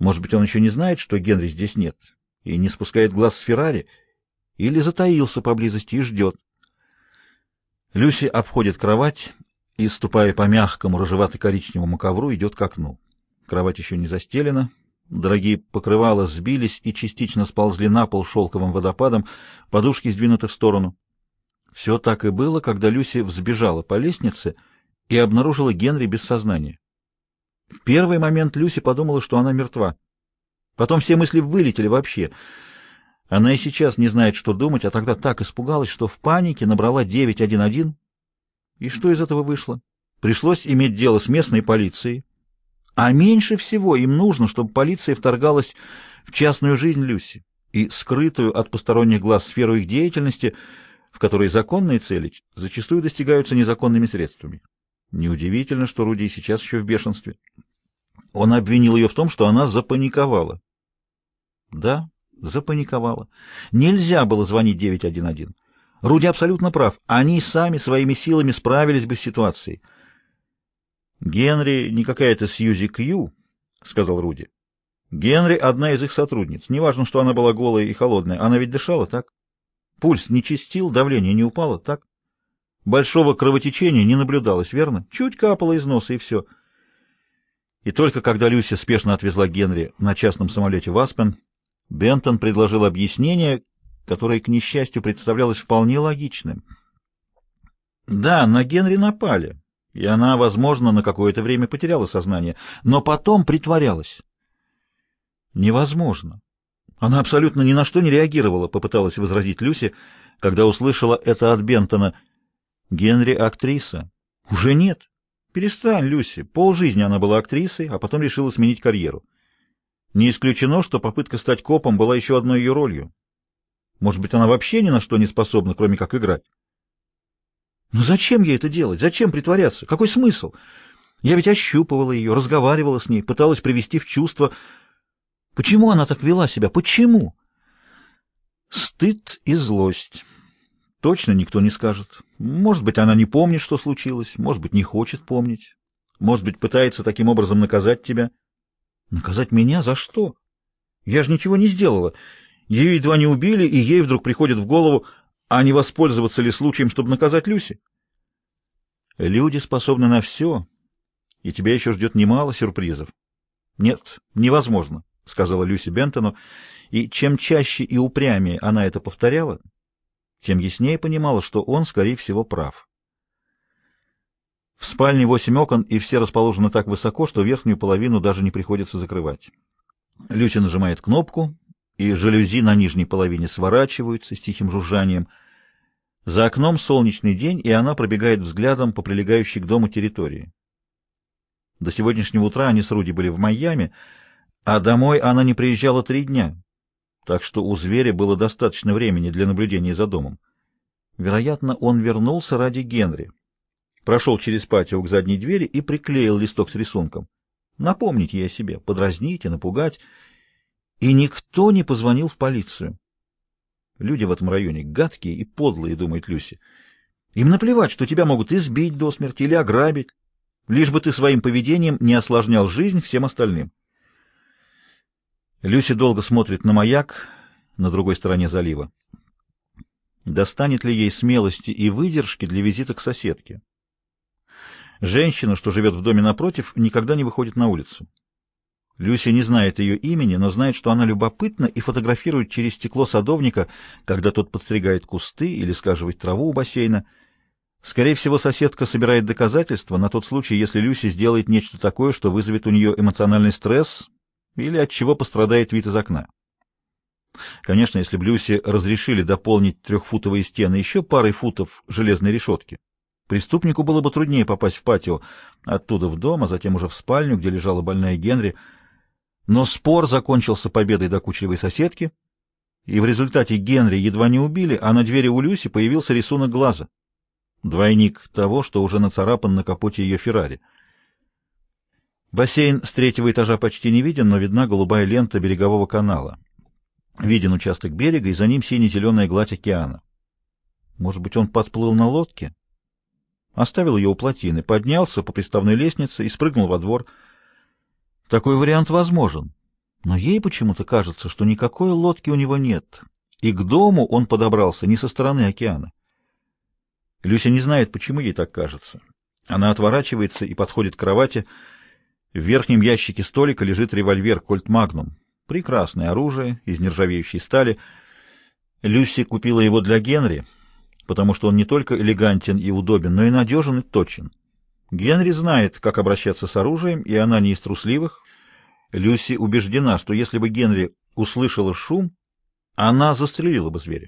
Может быть, он еще не знает, что Генри здесь нет, и не спускает глаз с Феррари, или затаился поблизости и ждет. Люси обходит кровать и, ступая по мягкому рыжевато-коричневому ковру, идет к окну. Кровать еще не застелена, дорогие покрывала сбились и частично сползли на пол шелковым водопадом, подушки сдвинуты в сторону. Все так и было, когда Люси взбежала по лестнице и обнаружила Генри без сознания. В первый момент Люси подумала, что она мертва. Потом все мысли вылетели вообще. Она и сейчас не знает, что думать, а тогда так испугалась, что в панике набрала 911. И что из этого вышло? Пришлось иметь дело с местной полицией. А меньше всего им нужно, чтобы полиция вторгалась в частную жизнь Люси и скрытую от посторонних глаз сферу их деятельности, в которой законные цели зачастую достигаются незаконными средствами. Неудивительно, что Руди сейчас еще в бешенстве. Он обвинил ее в том, что она запаниковала. Да, запаниковала. Нельзя было звонить 911. Руди абсолютно прав. Они сами своими силами справились бы с ситуацией. «Генри не какая-то Сьюзи Кью», — сказал Руди. «Генри — одна из их сотрудниц. Неважно, что она была голая и холодная. Она ведь дышала, так? Пульс не чистил, давление не упало, так? Большого кровотечения не наблюдалось, верно? Чуть капало из носа, и все». И только когда Люси спешно отвезла Генри на частном самолете в Аспен, Бентон предложил объяснение, которое, к несчастью, представлялось вполне логичным. Да, на Генри напали, и она, возможно, на какое-то время потеряла сознание, но потом притворялась. Невозможно. Она абсолютно ни на что не реагировала, попыталась возразить Люси, когда услышала это от Бентона. Генри актриса. Уже нет. Перестань, Люси. Полжизни она была актрисой, а потом решила сменить карьеру. Не исключено, что попытка стать копом была еще одной ее ролью. Может быть, она вообще ни на что не способна, кроме как играть. Но зачем ей это делать? Зачем притворяться? Какой смысл? Я ведь ощупывала ее, разговаривала с ней, пыталась привести в чувство. Почему она так вела себя? Почему? Стыд и злость. Точно никто не скажет. Может быть, она не помнит, что случилось, может быть, не хочет помнить, может быть, пытается таким образом наказать тебя. Наказать меня? За что? Я же ничего не сделала. Ее едва не убили, и ей вдруг приходит в голову, а не воспользоваться ли случаем, чтобы наказать Люси? Люди способны на все, и тебя еще ждет немало сюрпризов. Нет, невозможно, сказала Люси Бентону, и чем чаще и упрямее она это повторяла, тем яснее понимала, что он, скорее всего, прав. В спальне 8 окон, и все расположены так высоко, что верхнюю половину даже не приходится закрывать. Люся нажимает кнопку, и жалюзи на нижней половине сворачиваются с тихим жужжанием. За окном солнечный день, и она пробегает взглядом по прилегающей к дому территории. До сегодняшнего утра они с Руди были в Майами, а домой она не приезжала 3 дня, так что у зверя было достаточно времени для наблюдения за домом. Вероятно, он вернулся ради Генри. Прошел через патио к задней двери и приклеил листок с рисунком. Напомнить ей о себе, подразнить и напугать. И никто не позвонил в полицию. Люди в этом районе гадкие и подлые, думает Люси. Им наплевать, что тебя могут избить до смерти или ограбить, лишь бы ты своим поведением не осложнял жизнь всем остальным. Люси долго смотрит на маяк на другой стороне залива. Достанет ли ей смелости и выдержки для визита к соседке? Женщина, что живет в доме напротив, никогда не выходит на улицу. Люси не знает ее имени, но знает, что она любопытна и фотографирует через стекло садовника, когда тот подстригает кусты или скаживает траву у бассейна. Скорее всего, соседка собирает доказательства на тот случай, если Люси сделает нечто такое, что вызовет у нее эмоциональный стресс или от чего пострадает вид из окна. Конечно, если бы Люси разрешили дополнить 3-футовые стены еще парой футов железной решетки, преступнику было бы труднее попасть в патио, оттуда в дом, а затем уже в спальню, где лежала больная Генри. Но спор закончился победой докучливой соседки, и в результате Генри едва не убили, а на двери у Люси появился рисунок глаза. Двойник того, что уже нацарапан на капоте ее Феррари. Бассейн с 3-го этажа почти не виден, но видна голубая лента берегового канала. Виден участок берега, и за ним сине-зеленая гладь океана. Может быть, он подплыл на лодке? Оставил ее у плотины, поднялся по приставной лестнице и спрыгнул во двор. Такой вариант возможен. Но ей почему-то кажется, что никакой лодки у него нет, и к дому он подобрался не со стороны океана. Люся не знает, почему ей так кажется. Она отворачивается и подходит к кровати. В верхнем ящике столика лежит револьвер «Кольт Магнум». Прекрасное оружие из нержавеющей стали. Люси купила его для Генри, потому что он не только элегантен и удобен, но и надежен и точен. Генри знает, как обращаться с оружием, и она не из трусливых. Люси убеждена, что если бы Генри услышала шум, она застрелила бы зверя.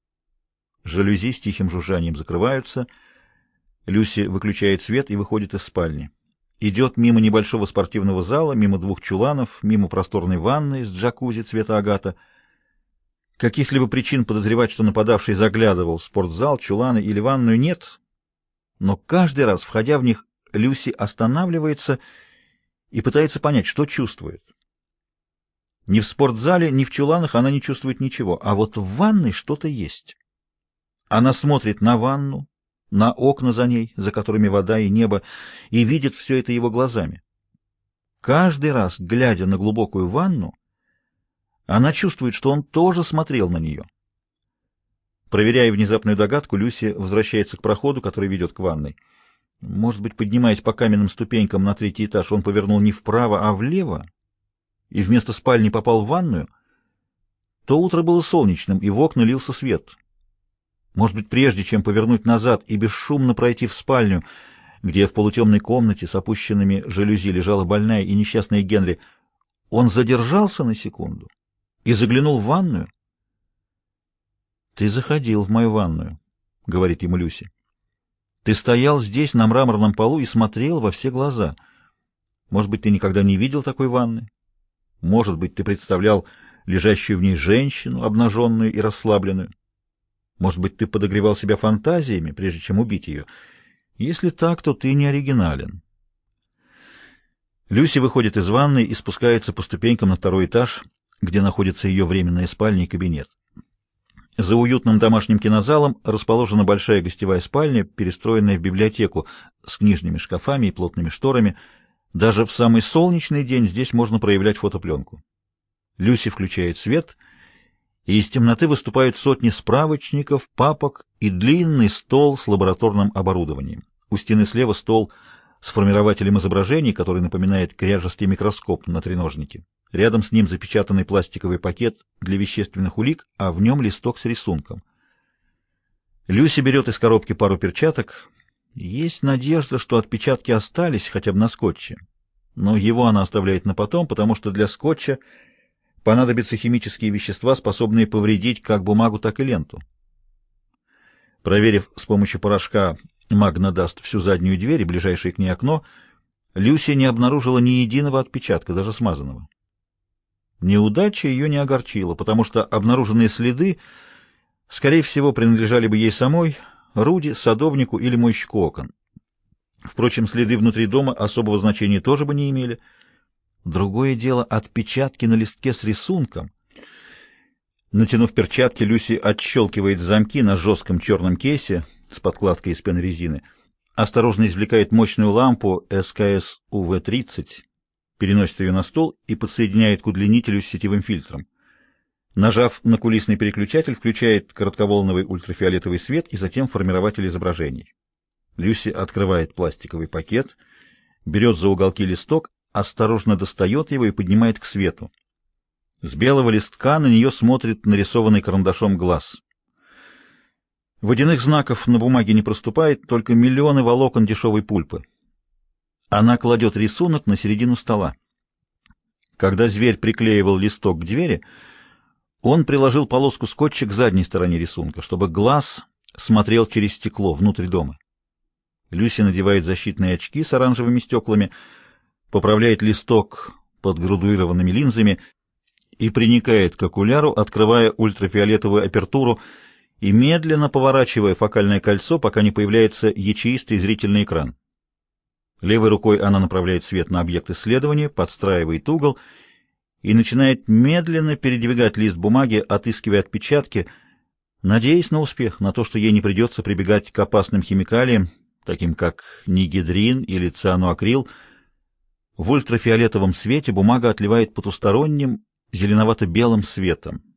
Жалюзи с тихим жужжанием закрываются. Люси выключает свет и выходит из спальни. Идет мимо небольшого спортивного зала, мимо двух чуланов, мимо просторной ванны с джакузи цвета агата. Каких-либо причин подозревать, что нападавший заглядывал в спортзал, чуланы или ванную, нет. Но каждый раз, входя в них, Люси останавливается и пытается понять, что чувствует. Ни в спортзале, ни в чуланах она не чувствует ничего, а вот в ванной что-то есть. Она смотрит на ванну, на окна за ней, за которыми вода и небо, и видит все это его глазами. Каждый раз, глядя на глубокую ванну, она чувствует, что он тоже смотрел на нее. Проверяя внезапную догадку, Люси возвращается к проходу, который ведет к ванной. Может быть, поднимаясь по каменным ступенькам на третий этаж, он повернул не вправо, а влево, и вместо спальни попал в ванную. То утро было солнечным, и в окна лился свет. Может быть, прежде чем повернуть назад и бесшумно пройти в спальню, где в полутемной комнате с опущенными жалюзи лежала больная и несчастная Генри, он задержался на секунду и заглянул в ванную. «Ты заходил в мою ванную», — говорит ему Люси. «Ты стоял здесь на мраморном полу и смотрел во все глаза. Может быть, ты никогда не видел такой ванны? Может быть, ты представлял лежащую в ней женщину, обнаженную и расслабленную? Может быть, ты подогревал себя фантазиями, прежде чем убить ее? Если так, то ты не оригинален». Люси выходит из ванной и спускается по ступенькам на второй этаж, где находится ее временная спальня и кабинет. За уютным домашним кинозалом расположена большая гостевая спальня, перестроенная в библиотеку с книжными шкафами и плотными шторами. Даже в самый солнечный день здесь можно проявлять фотопленку. Люси включает свет, и из темноты выступают сотни справочников, папок и длинный стол с лабораторным оборудованием. У стены слева стол с формирователем изображений, который напоминает кряжестый микроскоп на треножнике. Рядом с ним запечатанный пластиковый пакет для вещественных улик, а в нем листок с рисунком. Люси берет из коробки пару перчаток. Есть надежда, что отпечатки остались хотя бы на скотче. Но его она оставляет на потом, потому что для скотча понадобятся химические вещества, способные повредить как бумагу, так и ленту. Проверив с помощью порошка Магнадаст всю заднюю дверь и ближайшее к ней окно, Люси не обнаружила ни единого отпечатка, даже смазанного. Неудача ее не огорчила, потому что обнаруженные следы, скорее всего, принадлежали бы ей самой, Руди, садовнику или мойщику окон. Впрочем, следы внутри дома особого значения тоже бы не имели. Другое дело — отпечатки на листке с рисунком. Натянув перчатки, Люси отщелкивает замки на жестком черном кейсе с подкладкой из пенорезины, осторожно извлекает мощную лампу СКС УВ-30, переносит ее на стол и подсоединяет к удлинителю с сетевым фильтром. Нажав на кулисный переключатель, включает коротковолновый ультрафиолетовый свет и затем формирователь изображений. Люси открывает пластиковый пакет, берет за уголки листок, осторожно достает его и поднимает к свету. С белого листка на нее смотрит нарисованный карандашом глаз. Водяных знаков на бумаге не проступает, только миллионы волокон дешевой пульпы. Она кладет рисунок на середину стола. Когда зверь приклеивал листок к двери, он приложил полоску скотча к задней стороне рисунка, чтобы глаз смотрел через стекло внутрь дома. Люси надевает защитные очки с оранжевыми стеклами, поправляет листок под градуированными линзами и приникает к окуляру, открывая ультрафиолетовую апертуру и медленно поворачивая фокальное кольцо, пока не появляется ячеистый зрительный экран. Левой рукой она направляет свет на объект исследования, подстраивает угол и начинает медленно передвигать лист бумаги, отыскивая отпечатки, надеясь на успех, на то, что ей не придется прибегать к опасным химикалиям, таким как нигидрин или цианоакрил. В ультрафиолетовом свете бумага отливает потусторонним, зеленовато-белым светом.